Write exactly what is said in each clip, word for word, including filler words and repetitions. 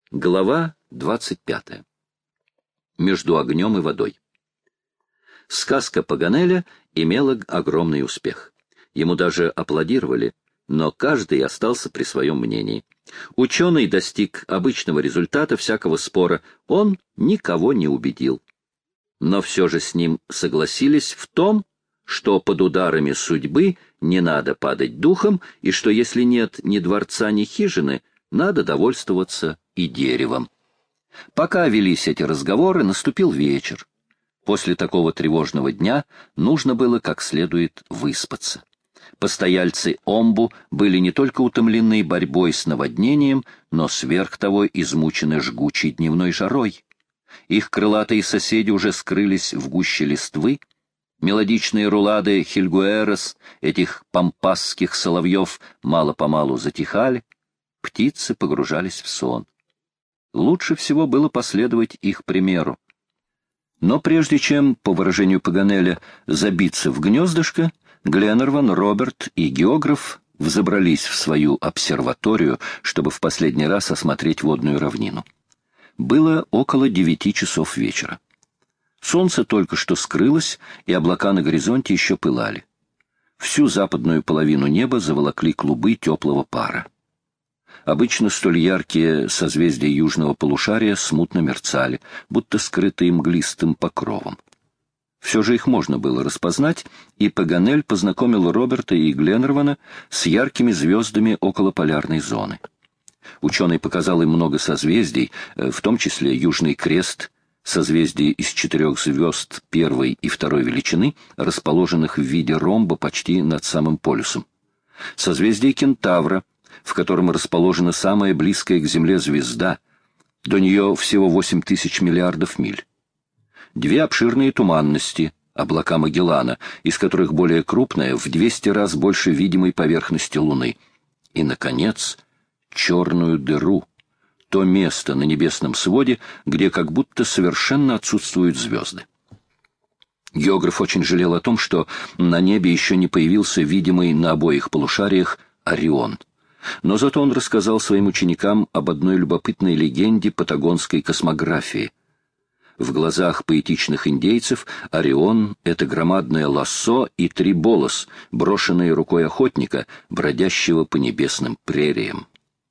Глава двадцать пятая. Между огнем и водой. Сказка Паганеля имела огромный успех. Ему даже аплодировали, но каждый остался при своем мнении. Ученый достиг обычного результата всякого спора, он никого не убедил. Но все же с ним согласились в том, что под ударами судьбы не надо падать духом, и что если нет ни дворца, ни хижины, надо довольствоваться и деревом. Пока велись эти разговоры, наступил вечер. После такого тревожного дня нужно было как следует выспаться. Постояльцы Омбу были не только утомлены борьбой с наводнением, но сверх того измучены жгучей дневной жарой. Их крылатые соседи уже скрылись в гуще листвы. Мелодичные рулады хильгуэрос, этих пампасских соловьев, мало-помалу затихали. Птицы погружались в сон. Лучше всего было последовать их примеру. Но прежде чем, по выражению Паганеля, забиться в гнездышко, Гленнерван, Роберт и географ взобрались в свою обсерваторию, чтобы в последний раз осмотреть водную равнину. Было около девяти часов вечера. Солнце только что скрылось, и облака на горизонте еще пылали. Всю западную половину неба заволокли клубы теплого пара. Обычно столь яркие созвездия южного полушария смутно мерцали, будто скрытые мглистым покровом. Все же их можно было распознать, и Паганель познакомил Роберта и Гленнервана с яркими звездами около полярной зоны. Ученый показал им много созвездий, в том числе Южный Крест, созвездие из четырех звезд первой и второй величины, расположенных в виде ромба почти над самым полюсом. Созвездие Кентавра, в котором расположена самая близкая к Земле звезда, до нее всего восемь тысяч миллиардов миль. Две обширные туманности, облака Магеллана, из которых более крупная в двести раз больше видимой поверхности Луны. И, наконец, черную дыру, то место на небесном своде, где как будто совершенно отсутствуют звезды. Географ очень жалел о том, что на небе еще не появился видимый на обоих полушариях Орион. Но зато он рассказал своим ученикам об одной любопытной легенде патагонской космографии. В глазах поэтичных индейцев Орион — это громадное лассо и три болос, брошенные рукой охотника, бродящего по небесным прериям.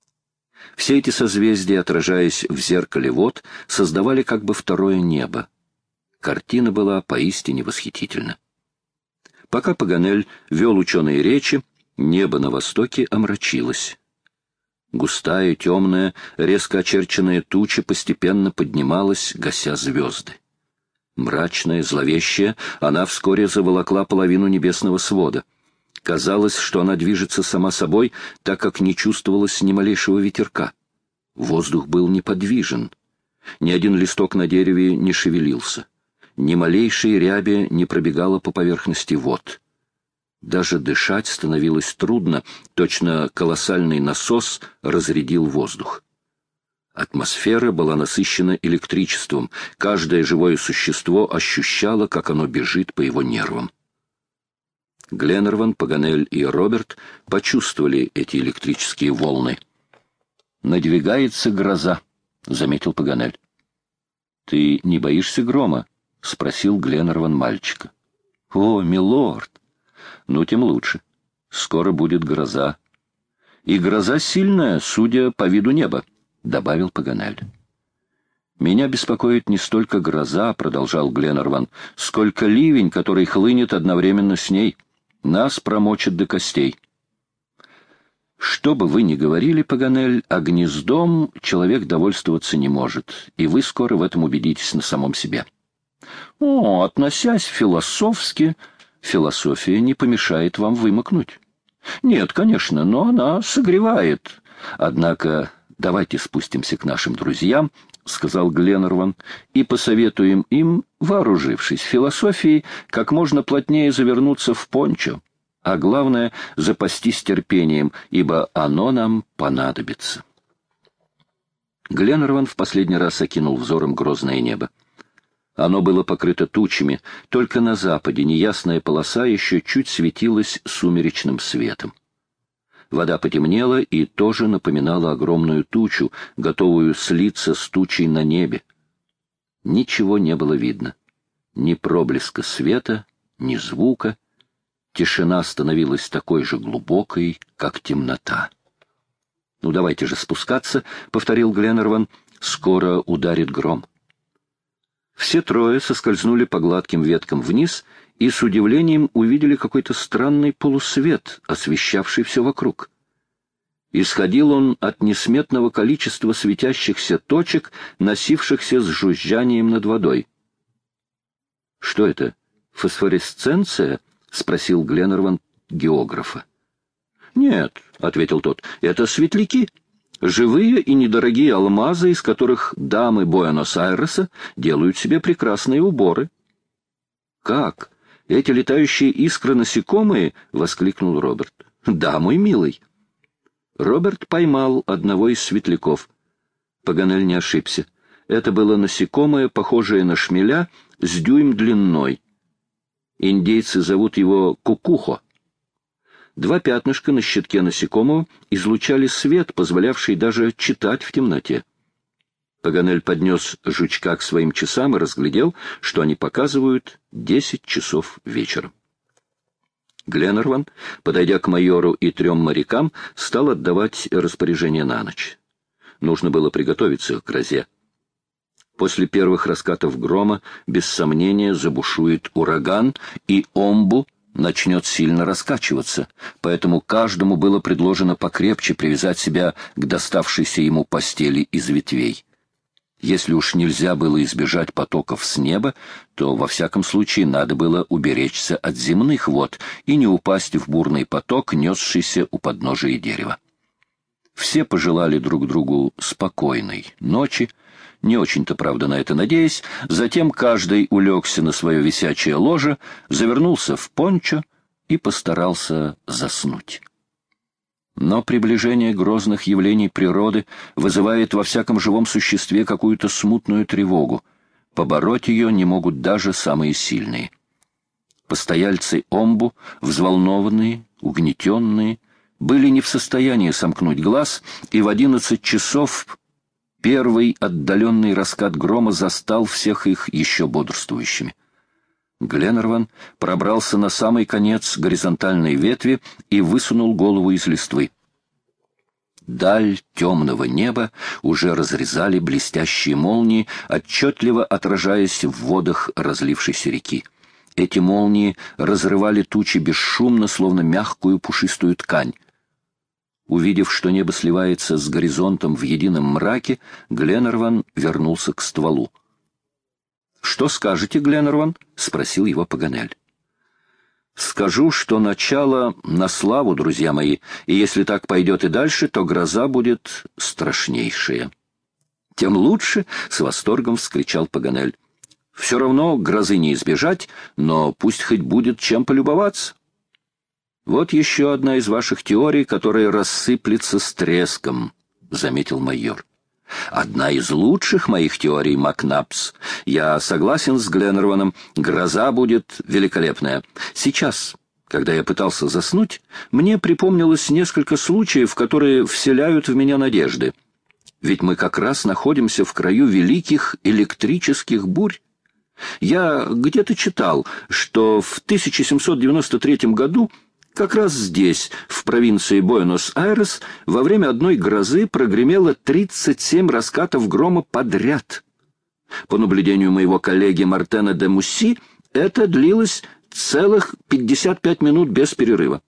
Все эти созвездия, отражаясь в зеркале вод, создавали как бы второе небо. Картина была поистине восхитительна. Пока Паганель вел ученые речи, небо на востоке омрачилось. Густая, темная, резко очерченная туча постепенно поднималась, гася звезды. Мрачная, зловещая, она вскоре заволокла половину небесного свода. Казалось, что она движется сама собой, так как не чувствовалось ни малейшего ветерка. Воздух был неподвижен. Ни один листок на дереве не шевелился. Ни малейшей ряби не пробегала по поверхности вод. Даже дышать становилось трудно, точно колоссальный насос разрядил воздух. Атмосфера была насыщена электричеством, каждое живое существо ощущало, как оно бежит по его нервам. Гленнерван, Паганель и Роберт почувствовали эти электрические волны. «Надвигается гроза», — заметил Паганель. «Ты не боишься грома?» — спросил Гленнерван мальчика. «О, милорд! Ну, тем лучше. Скоро будет гроза. И гроза сильная, судя по виду неба», — добавил Паганель. «Меня беспокоит не столько гроза», — продолжал Гленнерван, — «сколько ливень, который хлынет одновременно с ней. Нас промочит до костей». «Что бы вы ни говорили, Паганель, а гнездом человек довольствоваться не может, и вы скоро в этом убедитесь на самом себе». «О, относясь философски, философия не помешает вам вымокнуть». «Нет, конечно, но она согревает. Однако давайте спустимся к нашим друзьям», — сказал Гленнерван, — «и посоветуем им, вооружившись философией, как можно плотнее завернуться в пончо, а главное — запастись терпением, ибо оно нам понадобится». Гленнерван в последний раз окинул взором грозное небо. Оно было покрыто тучами, только на западе неясная полоса еще чуть светилась сумеречным светом. Вода потемнела и тоже напоминала огромную тучу, готовую слиться с тучей на небе. Ничего не было видно. Ни проблеска света, ни звука. Тишина становилась такой же глубокой, как темнота. «Ну, давайте же спускаться», — повторил Гленнерван. «Скоро ударит гром». Все трое соскользнули по гладким веткам вниз и с удивлением увидели какой-то странный полусвет, освещавший все вокруг. Исходил он от несметного количества светящихся точек, носившихся с жужжанием над водой. «Что это, фосфоресценция?» — спросил Гленнерван географа. «Нет», — ответил тот, — «это светляки, живые и недорогие алмазы, из которых дамы Буэнос-Айреса делают себе прекрасные уборы». «Как? Эти летающие искры насекомые?» — воскликнул Роберт. «Да, мой милый». Роберт поймал одного из светляков. Паганель не ошибся. Это было насекомое, похожее на шмеля, с дюйм длиной. Индейцы зовут его кукухо. Два пятнышка на щитке насекомого излучали свет, позволявший даже читать в темноте. Паганель поднес жучка к своим часам и разглядел, что они показывают десять часов вечера. Гленнерван, подойдя к майору и трем морякам, стал отдавать распоряжение на ночь. Нужно было приготовиться к грозе. После первых раскатов грома, без сомнения, забушует ураган, и Омбу начнет сильно раскачиваться, поэтому каждому было предложено покрепче привязать себя к доставшейся ему постели из ветвей. Если уж нельзя было избежать потоков с неба, то во всяком случае надо было уберечься от земных вод и не упасть в бурный поток, несшийся у подножия дерева. Все пожелали друг другу спокойной ночи, не очень-то, правда, на это надеясь, затем каждый улегся на свое висячее ложе, завернулся в пончо и постарался заснуть. Но приближение грозных явлений природы вызывает во всяком живом существе какую-то смутную тревогу. Побороть ее не могут даже самые сильные. Постояльцы Омбу, взволнованные, угнетенные, были не в состоянии сомкнуть глаз, и в одиннадцать часов первый отдаленный раскат грома застал всех их еще бодрствующими. Гленнерван пробрался на самый конец горизонтальной ветви и высунул голову из листвы. Даль темного неба уже разрезали блестящие молнии, отчетливо отражаясь в водах разлившейся реки. Эти молнии разрывали тучи бесшумно, словно мягкую пушистую ткань. Увидев, что небо сливается с горизонтом в едином мраке, Гленнерван вернулся к стволу. «Что скажете, Гленнерван?» — спросил его Паганель. «Скажу, что начало на славу, друзья мои, и если так пойдет и дальше, то гроза будет страшнейшая». «Тем лучше!» — с восторгом вскричал Паганель. «Все равно грозы не избежать, но пусть хоть будет чем полюбоваться». «Вот еще одна из ваших теорий, которая рассыплется с треском», — заметил майор. «Одна из лучших моих теорий, Макнапс. Я согласен с Гленнерваном, гроза будет великолепная. Сейчас, когда я пытался заснуть, мне припомнилось несколько случаев, которые вселяют в меня надежды. Ведь мы как раз находимся в краю великих электрических бурь. Я где-то читал, что в тысяча семьсот девяносто третьем году как раз здесь, в провинции Буэнос-Айрес, во время одной грозы прогремело тридцать семь раскатов грома подряд. По наблюдению моего коллеги Мартена де Мусси, это длилось целых пятьдесят пять минут без перерыва.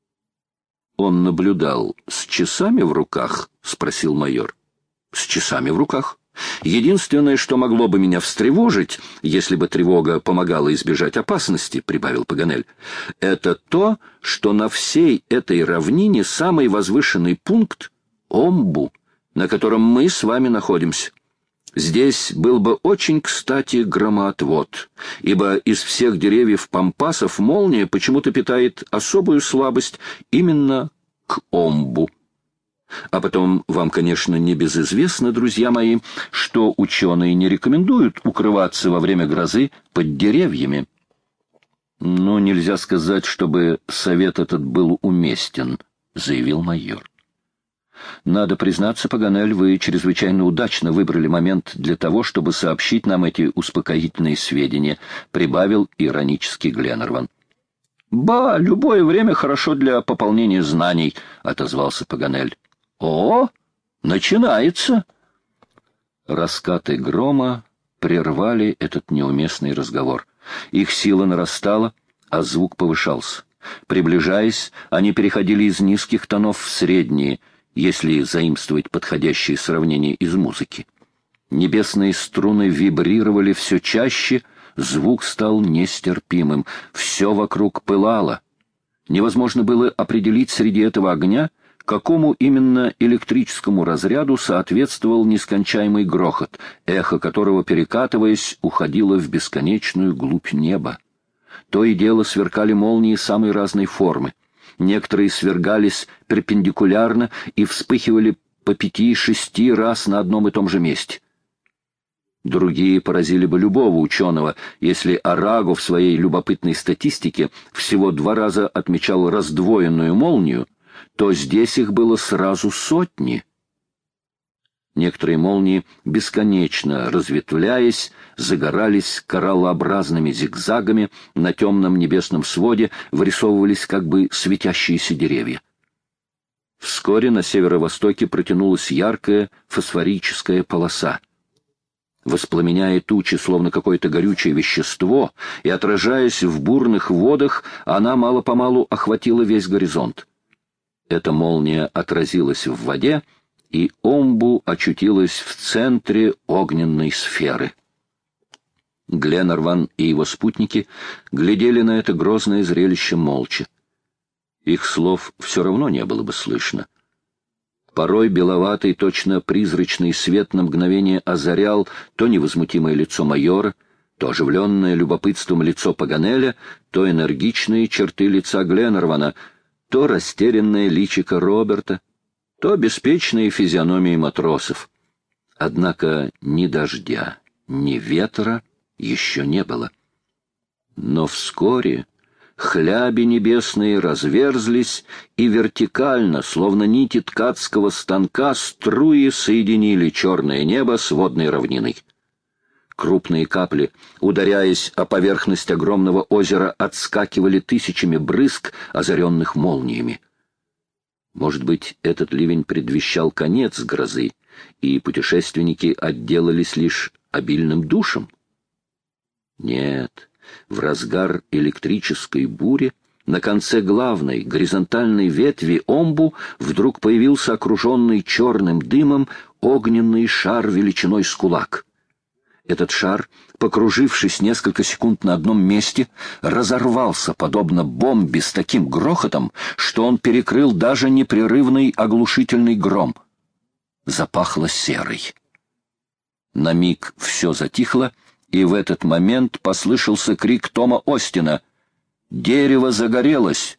«Он наблюдал с часами в руках?» — спросил майор. «С часами в руках. Единственное, что могло бы меня встревожить, если бы тревога помогала избежать опасности, — прибавил Паганель, — это то, что на всей этой равнине самый возвышенный пункт — Омбу, на котором мы с вами находимся. Здесь был бы очень кстати громоотвод, ибо из всех деревьев пампасов молния почему-то питает особую слабость именно к Омбу. А потом вам, конечно, не безизвестно, друзья мои, что ученые не рекомендуют укрываться во время грозы под деревьями». «Но нельзя сказать, чтобы совет этот был уместен», — заявил майор. «Надо признаться, Паганель, вы чрезвычайно удачно выбрали момент для того, чтобы сообщить нам эти успокоительные сведения», — прибавил иронически Гленнерван. «Ба, любое время хорошо для пополнения знаний», — отозвался Паганель. «О, начинается!» Раскаты грома прервали этот неуместный разговор. Их сила нарастала, а звук повышался. Приближаясь, они переходили из низких тонов в средние, если заимствовать подходящие сравнения из музыки. Небесные струны вибрировали все чаще, звук стал нестерпимым, все вокруг пылало. Невозможно было определить среди этого огня, какому именно электрическому разряду соответствовал нескончаемый грохот, эхо которого, перекатываясь, уходило в бесконечную глубь неба. То и дело сверкали молнии самой разной формы. Некоторые свергались перпендикулярно и вспыхивали по пяти-шести раз на одном и том же месте. Другие поразили бы любого ученого, если Араго в своей любопытной статистике всего два раза отмечал раздвоенную молнию, то здесь их было сразу сотни. Некоторые молнии, бесконечно разветвляясь, загорались кораллообразными зигзагами, на темном небесном своде вырисовывались как бы светящиеся деревья. Вскоре на северо-востоке протянулась яркая фосфорическая полоса. Воспламеняя тучи, словно какое-то горючее вещество, и отражаясь в бурных водах, она мало-помалу охватила весь горизонт. Эта молния отразилась в воде, и Омбу очутилась в центре огненной сферы. Гленнерван и его спутники глядели на это грозное зрелище молча. Их слов все равно не было бы слышно. Порой беловатый, точно призрачный свет на мгновение озарял то невозмутимое лицо майора, то оживленное любопытством лицо Паганеля, то энергичные черты лица Гленнервана, то растерянное личико Роберта, то беспечные физиономии матросов. Однако ни дождя, ни ветра еще не было. Но вскоре хляби небесные разверзлись, и вертикально, словно нити ткацкого станка, струи соединили черное небо с водной равниной. Крупные капли, ударяясь о поверхность огромного озера, отскакивали тысячами брызг, озаренных молниями. Может быть, этот ливень предвещал конец грозы, и путешественники отделались лишь обильным душем? Нет, в разгар электрической бури на конце главной горизонтальной ветви Омбу вдруг появился окруженный черным дымом огненный шар величиной с кулак. Этот шар, покружившись несколько секунд на одном месте, разорвался, подобно бомбе, с таким грохотом, что он перекрыл даже непрерывный оглушительный гром. Запахло серой. На миг все затихло, и в этот момент послышался крик Тома Остина: «Дерево загорелось!»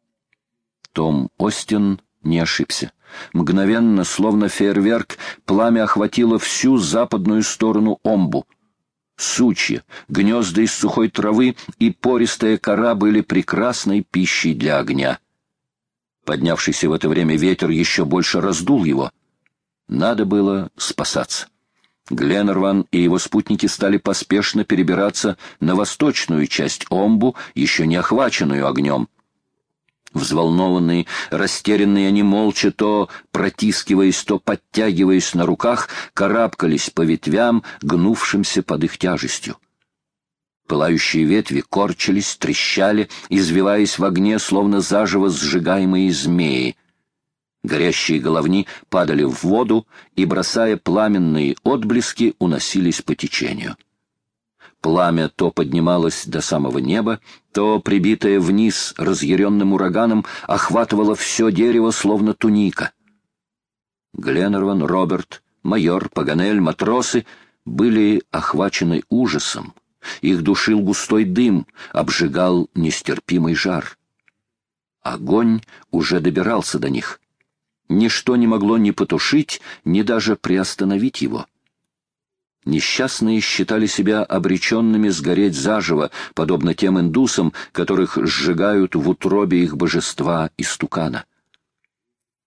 Том Остин не ошибся. Мгновенно, словно фейерверк, пламя охватило всю западную сторону Омбу. Сучья, гнезда из сухой травы и пористая кора были прекрасной пищей для огня. Поднявшийся в это время ветер еще больше раздул его. Надо было спасаться. Гленнерван и его спутники стали поспешно перебираться на восточную часть Омбу, еще не охваченную огнем. Взволнованные, растерянные, они молча, то протискиваясь, то подтягиваясь на руках, карабкались по ветвям, гнувшимся под их тяжестью. Пылающие ветви корчились, трещали, извиваясь в огне, словно заживо сжигаемые змеи. Горящие головни падали в воду и, бросая пламенные отблески, уносились по течению. Пламя то поднималось до самого неба, то, прибитое вниз разъяренным ураганом, охватывало все дерево, словно туника. Гленнерван, Роберт, майор, Паганель, матросы были охвачены ужасом. Их душил густой дым, обжигал нестерпимый жар. Огонь уже добирался до них. Ничто не могло ни потушить, ни даже приостановить его. Несчастные считали себя обреченными сгореть заживо, подобно тем индусам, которых сжигают в утробе их божества истукана.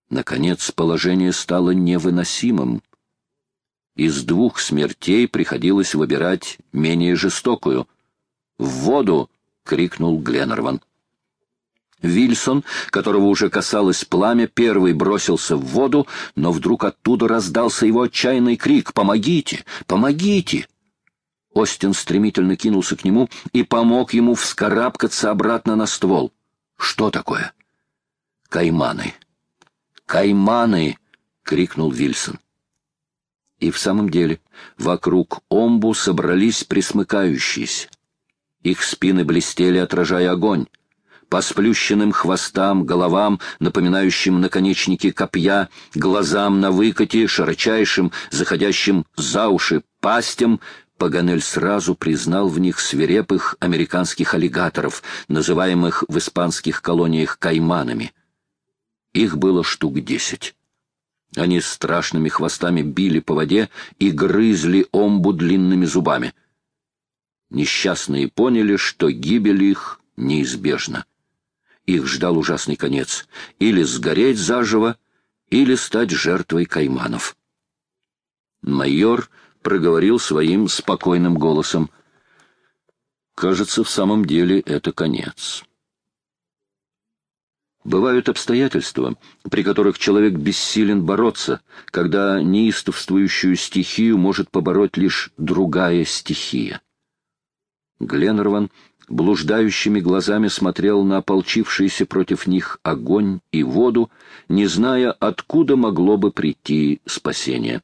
Наконец положение стало невыносимым. Из двух смертей приходилось выбирать менее жестокую. «В воду!» — крикнул Гленнерван. Вильсон, которого уже касалось пламя, первый бросился в воду, но вдруг оттуда раздался его отчаянный крик: «Помогите! Помогите!» Остин стремительно кинулся к нему и помог ему вскарабкаться обратно на ствол. «Что такое?» «Кайманы! Кайманы!» — крикнул Вильсон. И в самом деле вокруг омбу собрались пресмыкающиеся. Их спины блестели, отражая огонь. По сплющенным хвостам, головам, напоминающим наконечники копья, глазам на выкате, широчайшим, заходящим за уши пастям, Паганель сразу признал в них свирепых американских аллигаторов, называемых в испанских колониях кайманами. Их было штук десять. Они страшными хвостами били по воде и грызли омбу длинными зубами. Несчастные поняли, что гибель их неизбежна. Их ждал ужасный конец — или сгореть заживо, или стать жертвой кайманов. Майор проговорил своим спокойным голосом: «Кажется, в самом деле это конец». Бывают обстоятельства, при которых человек бессилен бороться, когда неистовствующую стихию может побороть лишь другая стихия. Гленнерван блуждающими глазами смотрел на ополчившиеся против них огонь и воду, не зная, откуда могло бы прийти спасение.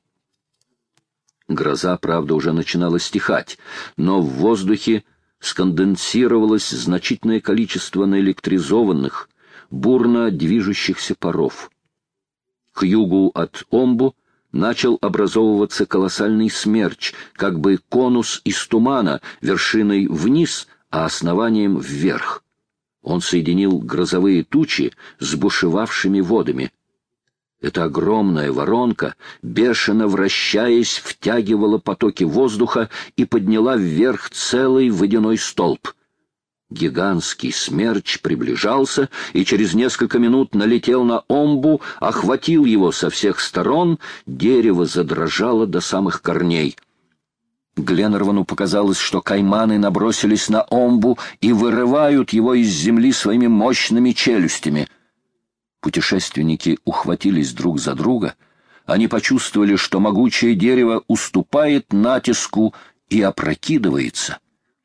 Гроза, правда, уже начинала стихать, но в воздухе сконденсировалось значительное количество наэлектризованных, бурно движущихся паров. К югу от омбу начал образовываться колоссальный смерч, как бы конус из тумана, вершиной вниз, а основанием вверх. Он соединил грозовые тучи с бушевавшими водами. Эта огромная воронка, бешено вращаясь, втягивала потоки воздуха и подняла вверх целый водяной столб. Гигантский смерч приближался и через несколько минут налетел на омбу, охватил его со всех сторон, дерево задрожало до самых корней. Гленнервану показалось, что кайманы набросились на омбу и вырывают его из земли своими мощными челюстями. Путешественники ухватились друг за друга. Они почувствовали, что могучее дерево уступает натиску и опрокидывается.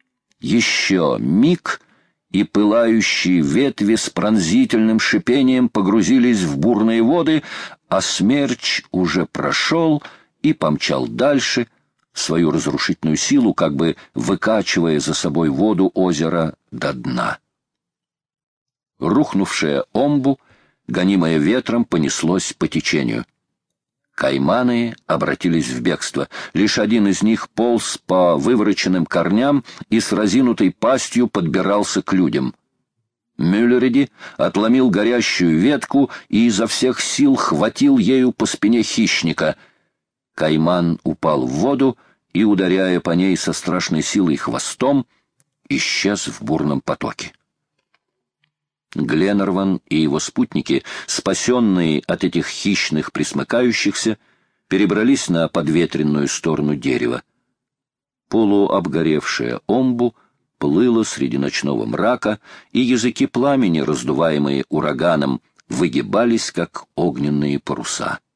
Еще миг, и пылающие ветви с пронзительным шипением погрузились в бурные воды, а смерч уже прошел и помчал дальше свою разрушительную силу, как бы выкачивая за собой воду озера до дна. Рухнувшее омбу, гонимое ветром, понеслось по течению. Кайманы обратились в бегство. Лишь один из них полз по вывороченным корням и с разинутой пастью подбирался к людям. Мюллериди отломил горящую ветку и изо всех сил хватил ею по спине хищника. Кайман упал в воду и, ударяя по ней со страшной силой хвостом, исчез в бурном потоке. Гленнерван и его спутники, спасенные от этих хищных пресмыкающихся, перебрались на подветренную сторону дерева. Полуобгоревшая омбу плыла среди ночного мрака, и языки пламени, раздуваемые ураганом, выгибались, как огненные паруса.